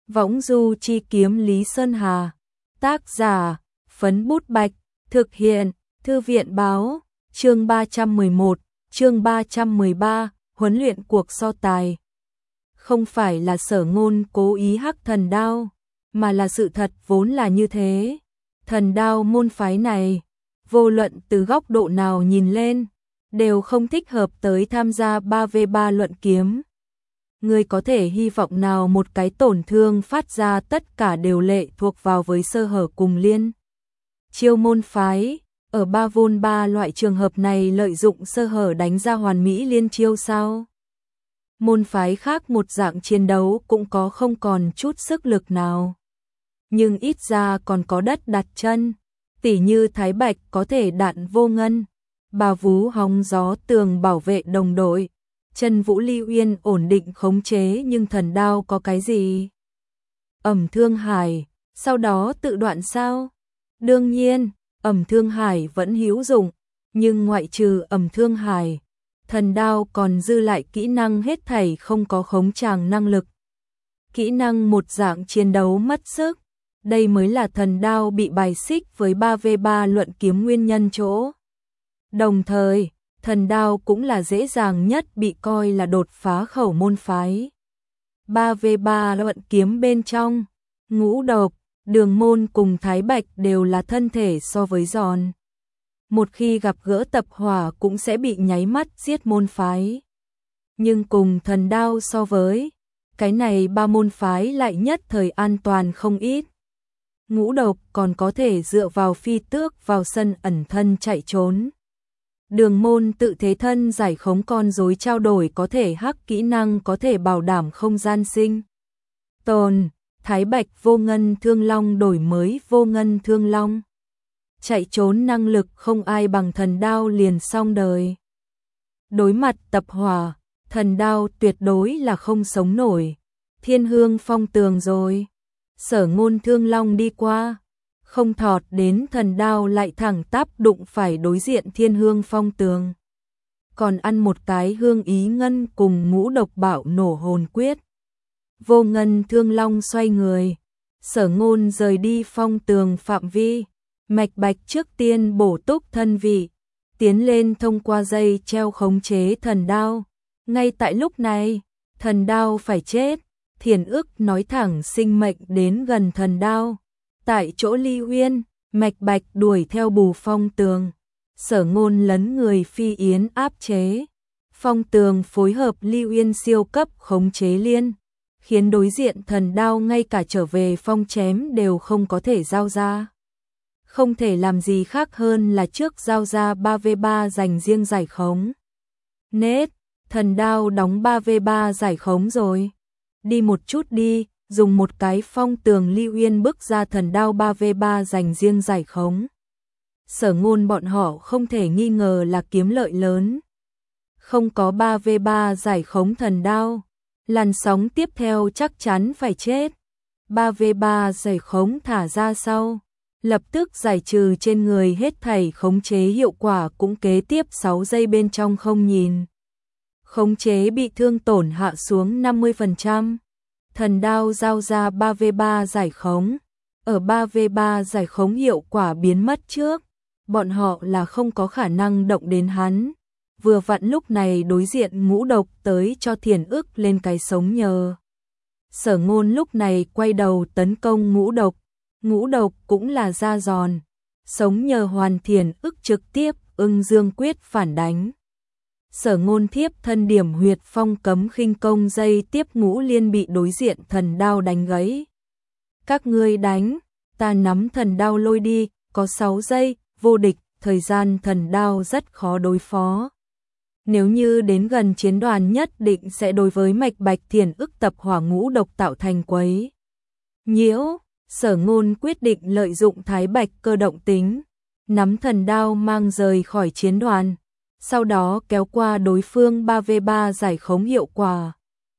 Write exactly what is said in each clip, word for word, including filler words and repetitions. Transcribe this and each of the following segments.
Võng du chi kiếm Lý Sơn Hà. Tác giả, Phấn Bút Bạch. Thực hiện, Thư viện Báo. Chương ba trăm mười một, chương ba trăm mười ba, huấn luyện cuộc so tài. Không phải là Sở Ngôn cố ý hắc Thần Đao, mà là sự thật vốn là như thế. Thần Đao môn phái này, vô luận từ góc độ nào nhìn lên, đều không thích hợp tới tham gia ba vs ba luận kiếm. Người có thể hy vọng nào một cái tổn thương phát ra tất cả đều lệ thuộc vào với sơ hở cùng liên. Chiêu môn phái, ở ba vs ba loại trường hợp này lợi dụng sơ hở đánh ra hoàn mỹ liên chiêu sao? Môn phái khác một dạng chiến đấu cũng có không còn chút sức lực nào. Nhưng ít ra còn có đất đặt chân, tỉ như Thái Bạch có thể đạn vô ngân, Bà Vú hóng gió tường bảo vệ đồng đội, Trần Vũ Ly Uyên ổn định khống chế, nhưng Thần Đao có cái gì? Ẩm Thương Hải, sau đó tự đoạn sao? Đương nhiên, Ẩm Thương Hải vẫn hữu dụng, nhưng ngoại trừ Ẩm Thương Hải, Thần Đao còn dư lại kỹ năng hết thảy không có khống tràng năng lực. Kỹ năng một dạng chiến đấu mất sức, đây mới là Thần Đao bị bài xích với ba vs ba luận kiếm nguyên nhân chỗ. Đồng thời, Thần Đao cũng là dễ dàng nhất bị coi là đột phá khẩu môn phái. ba vs ba luận kiếm bên trong, Ngũ Độc, Đường Môn cùng Thái Bạch đều là thân thể so với giòn. Một khi gặp gỡ tập hỏa cũng sẽ bị nháy mắt giết môn phái. Nhưng cùng Thần Đao so với, cái này ba môn phái lại nhất thời an toàn không ít. Ngũ Độc còn có thể dựa vào phi tước vào sân ẩn thân chạy trốn. Đường Môn tự thế thân giải khống con rối trao đổi có thể hắc kỹ năng có thể bảo đảm không gian sinh tồn. Thái Bạch vô ngân thương long đổi mới vô ngân thương long. Chạy trốn năng lực không ai bằng Thần Đao liền xong đời. Đối mặt tập hỏa, Thần Đao tuyệt đối là không sống nổi. Thiên Hương Phong Tường rồi. Sở Ngôn thương long đi qua, không thọt đến Thần Đao lại thẳng tắp đụng phải đối diện Thiên Hương Phong Tường. Còn ăn một cái hương ý ngân cùng Ngũ Độc bạo nổ hồn quyết. Vô ngân thương long xoay người, Sở Ngôn rời đi phong tường phạm vi, Mạch Bạch trước tiên bổ túc thân vị, tiến lên thông qua dây treo khống chế Thần Đao. Ngay tại lúc này, Thần Đao phải chết, Thiền Ức nói thẳng sinh mệnh đến gần Thần Đao. Tại chỗ Ly Uyên, Mạch Bạch đuổi theo bù phong tường, Sở Ngôn lấn người phi yến áp chế. Phong tường phối hợp Ly Uyên siêu cấp khống chế liên, khiến đối diện Thần Đao ngay cả trở về phong chém đều không có thể giao ra. Không thể làm gì khác hơn là trước giao ra ba vs ba dành riêng giải khống. Nết, Thần Đao đóng ba vs ba giải khống rồi. Đi một chút đi, dùng một cái phong tường Ly Uyên bước ra Thần Đao ba vs ba dành riêng giải khống. Sở Ngôn bọn họ không thể nghi ngờ là kiếm lợi lớn. Không có ba vs ba giải khống Thần Đao, làn sóng tiếp theo chắc chắn phải chết. ba vs ba giải khống thả ra sau, lập tức giải trừ trên người hết thảy khống chế, hiệu quả cũng kế tiếp sáu giây bên trong không nhìn. Khống chế bị thương tổn hạ xuống năm mươi phần trăm. Thần Đao giao ra ba vs ba giải khống. Ở ba vs ba giải khống hiệu quả biến mất trước, bọn họ là không có khả năng động đến hắn. Vừa vặn lúc này đối diện Ngũ Độc tới cho Thiền Ức lên cái sống nhờ. Sở Ngôn lúc này quay đầu tấn công Ngũ Độc. Ngũ Độc cũng là da giòn, sống nhờ hoàn Thiền Ức trực tiếp ưng dương quyết phản đánh. Sở Ngôn thiếp thân điểm huyệt phong cấm khinh công dây tiếp Ngũ Liên bị đối diện Thần Đao đánh gãy. Các ngươi đánh, ta nắm Thần Đao lôi đi, có sáu giây, vô địch, thời gian Thần Đao rất khó đối phó. Nếu như đến gần chiến đoàn nhất định sẽ đối với Mạch Bạch Thiền Ức tập hỏa Ngũ Độc tạo thành quấy nhiễu. Sở Ngôn quyết định lợi dụng Thái Bạch cơ động tính, nắm Thần Đao mang rời khỏi chiến đoàn, sau đó kéo qua đối phương ba vs ba giải khống hiệu quả.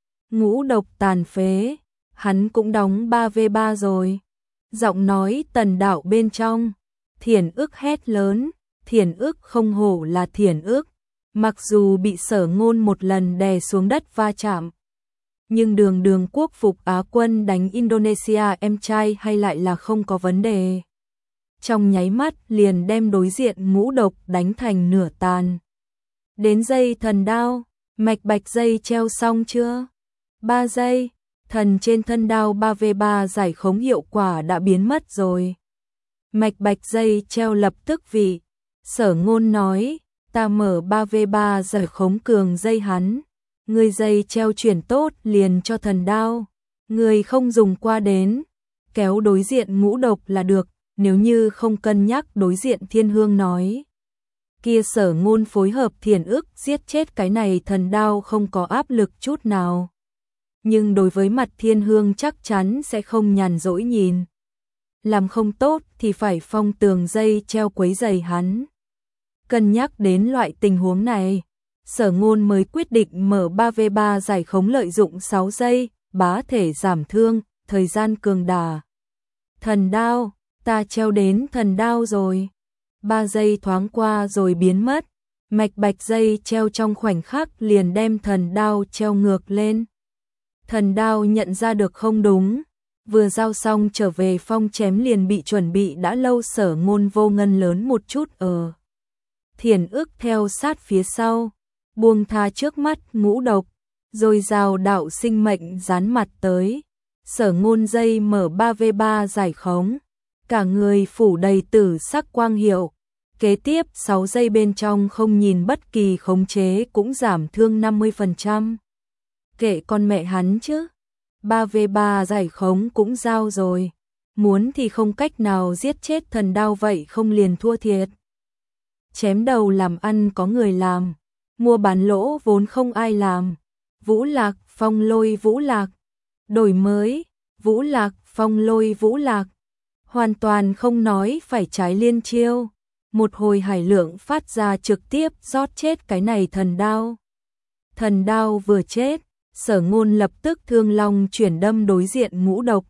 Ngũ Độc tàn phế, hắn cũng đóng ba vs ba rồi. Giọng nói Tần Đạo bên trong, Thiền Ức hét lớn, Thiền Ức không hổ là Thiền Ức, mặc dù bị Sở Ngôn một lần đè xuống đất va chạm, Nhưng đường đường quốc phục Á quân đánh Indonesia em trai hay lại là không có vấn đề. Trong nháy mắt liền đem đối diện ngũ độc đánh thành nửa tàn. Đến dây thần đao, mạch bạch dây treo xong chưa? ba giây, thần trên thân đao ba vê ba giải khống hiệu quả đã biến mất rồi. Mạch bạch dây treo lập tức vị. Sở Ngôn nói, ta mở ba vê ba giải khống cường dây hắn. Người dây treo chuyển tốt liền cho thần đao. Người không dùng qua đến, kéo đối diện ngũ độc là được, nếu như không cân nhắc đối diện Thiên Hương nói. Kia Sở Ngôn phối hợp thiền ức giết chết cái này thần đao không có áp lực chút nào. Nhưng đối với mặt Thiên Hương chắc chắn sẽ không nhàn rỗi nhìn. Làm không tốt thì phải phong tường dây treo quấy giày hắn. Cân nhắc đến loại tình huống này, Sở Ngôn mới quyết định mở ba vê ba giải khống lợi dụng sáu giây, bá thể giảm thương, thời gian cường đà. Thần đao, ta treo đến thần đao rồi. ba giây thoáng qua rồi biến mất, mạch bạch dây treo trong khoảnh khắc liền đem thần đao treo ngược lên. Thần đao nhận ra được không đúng, vừa giao xong trở về phong chém liền bị chuẩn bị đã lâu Sở Ngôn vô ngân lớn một chút ở. Thiền ức theo sát phía sau, buông tha trước mắt ngũ độc, rồi rào đạo sinh mệnh dán mặt tới. Sở Ngôn dây mở ba vê ba giải khống, cả người phủ đầy tử sắc quang hiệu. Kế tiếp sáu giây bên trong không nhìn bất kỳ khống chế cũng giảm thương năm mươi phần trăm. Kệ con mẹ hắn chứ, ba vê ba giải khống cũng giao rồi, muốn thì không cách nào giết chết thần đao vậy không liền thua thiệt. Chém đầu làm ăn có người làm, mua bán lỗ vốn không ai làm. Vũ Lạc, Phong Lôi Vũ Lạc, đổi mới, Vũ Lạc, Phong Lôi Vũ Lạc, hoàn toàn không nói phải trái liên chiêu. Một hồi hải lượng phát ra trực tiếp rót chết cái này thần đao. Thần đao vừa chết, Sở Ngôn lập tức thương long chuyển đâm đối diện ngũ độc.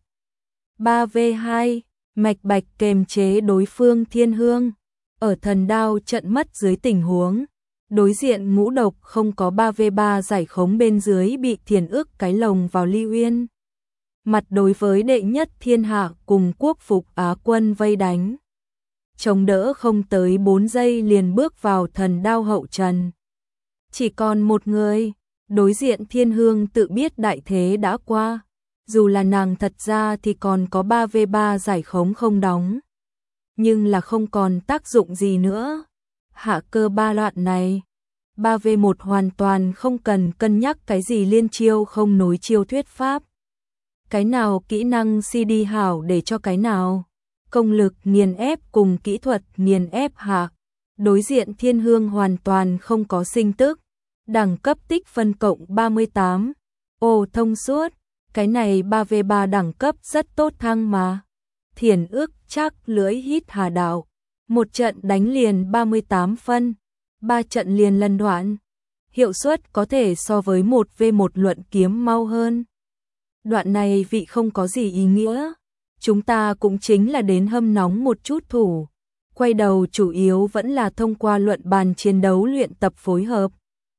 ba vê hai, mạch bạch kềm chế đối phương Thiên Hương. Ở thần đao trận mất dưới tình huống, đối diện ngũ độc không có ba vê ba giải khống bên dưới bị thiền ức cái lồng vào Ly Uyên. Mặt đối với đệ nhất thiên hạ cùng quốc phục Á quân vây đánh. Chống đỡ không tới bốn giây liền bước vào thần đao hậu trần. Chỉ còn một người, đối diện Thiên Hương tự biết đại thế đã qua. Dù là nàng thật ra thì còn có ba vê ba giải khống không đóng. Nhưng là không còn tác dụng gì nữa. Hạ cơ ba loạn này, ba vê một hoàn toàn không cần cân nhắc cái gì liên chiêu không nối chiêu thuyết pháp. Cái nào kỹ năng xê đê hảo để cho cái nào. Công lực nghiền ép cùng kỹ thuật nghiền ép hạ. Đối diện Thiên Hương hoàn toàn không có sinh tức. Đẳng cấp tích phân cộng ba mươi tám. Ồ thông suốt, cái này ba vê ba đẳng cấp rất tốt thăng mà. Thiền ước chắc lưỡi hít hà đạo. Một trận đánh liền ba mươi tám phân, ba trận liền lần đoạn. Hiệu suất có thể so với một vê một luận kiếm mau hơn. Đoạn này vị không có gì ý nghĩa. Chúng ta cũng chính là đến hâm nóng một chút thủ. Quay đầu chủ yếu vẫn là thông qua luận bàn chiến đấu luyện tập phối hợp.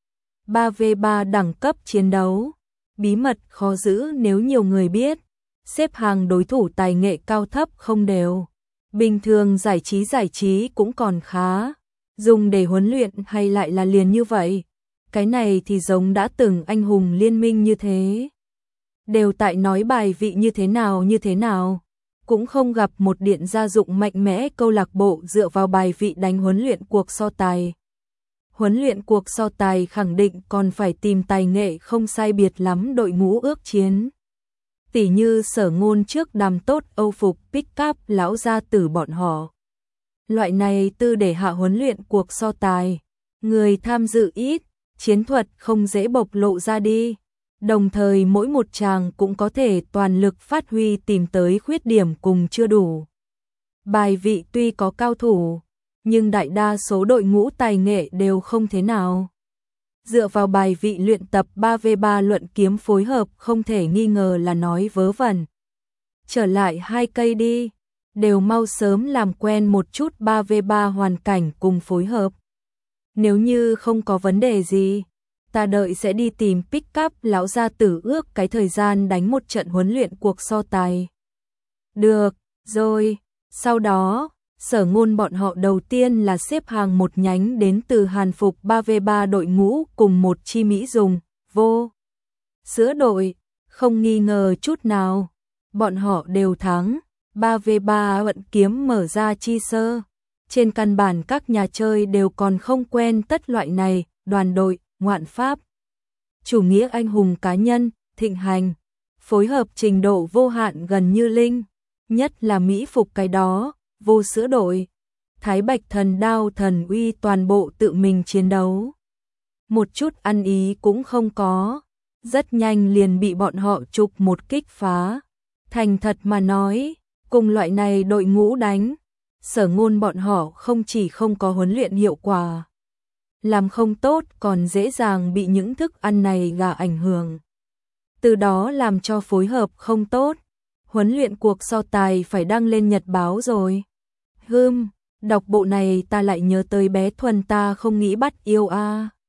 ba vê ba đẳng cấp chiến đấu. Bí mật khó giữ nếu nhiều người biết. Xếp hàng đối thủ tài nghệ cao thấp không đều. Bình thường giải trí giải trí cũng còn khá. Dùng để huấn luyện hay lại là liền như vậy. Cái này thì giống đã từng anh hùng liên minh như thế. Đều tại nói bài vị như thế nào như thế nào. Cũng không gặp một điện gia dụng mạnh mẽ câu lạc bộ dựa vào bài vị đánh huấn luyện cuộc so tài. Huấn luyện cuộc so tài khẳng định còn phải tìm tài nghệ không sai biệt lắm đội ngũ ước chiến. Tỉ như Sở Ngôn trước đàm tốt Âu phục pick up lão gia tử bọn họ. Loại này tư để hạ huấn luyện cuộc so tài. Người tham dự ít, chiến thuật không dễ bộc lộ ra đi. Đồng thời mỗi một chàng cũng có thể toàn lực phát huy tìm tới khuyết điểm cùng chưa đủ. Bài vị tuy có cao thủ, nhưng đại đa số đội ngũ tài nghệ đều không thế nào. Dựa vào bài vị luyện tập ba vê ba luận kiếm phối hợp không thể nghi ngờ là nói vớ vẩn. Trở lại hai cây đi, đều mau sớm làm quen một chút ba vê ba hoàn cảnh cùng phối hợp. Nếu như không có vấn đề gì, ta đợi sẽ đi tìm pick up lão gia tử ước cái thời gian đánh một trận huấn luyện cuộc so tài. Được, rồi, sau đó, Sở Ngôn bọn họ đầu tiên là xếp hàng một nhánh đến từ Hàn Phục ba vê ba đội ngũ cùng một chi Mỹ dùng, vô sữa đội, không nghi ngờ chút nào, bọn họ đều thắng, ba vê ba vận kiếm mở ra chi sơ. Trên căn bản các nhà chơi đều còn không quen tất loại này, đoàn đội, ngoạn pháp. Chủ nghĩa anh hùng cá nhân, thịnh hành, phối hợp trình độ vô hạn gần như linh, nhất là Mỹ Phục cái đó, vô sữa đội. Thái Bạch thần đao thần uy toàn bộ tự mình chiến đấu. Một chút ăn ý cũng không có, rất nhanh liền bị bọn họ chụp một kích phá. Thành thật mà nói, cùng loại này đội ngũ đánh, Sở Ngôn bọn họ không chỉ không có huấn luyện hiệu quả, làm không tốt còn dễ dàng bị những thức ăn này gà ảnh hưởng. Từ đó làm cho phối hợp không tốt, huấn luyện cuộc so tài phải đăng lên nhật báo rồi. Hừm, đọc bộ này ta lại nhớ tới bé Thuần ta không nghĩ bắt yêu a. À.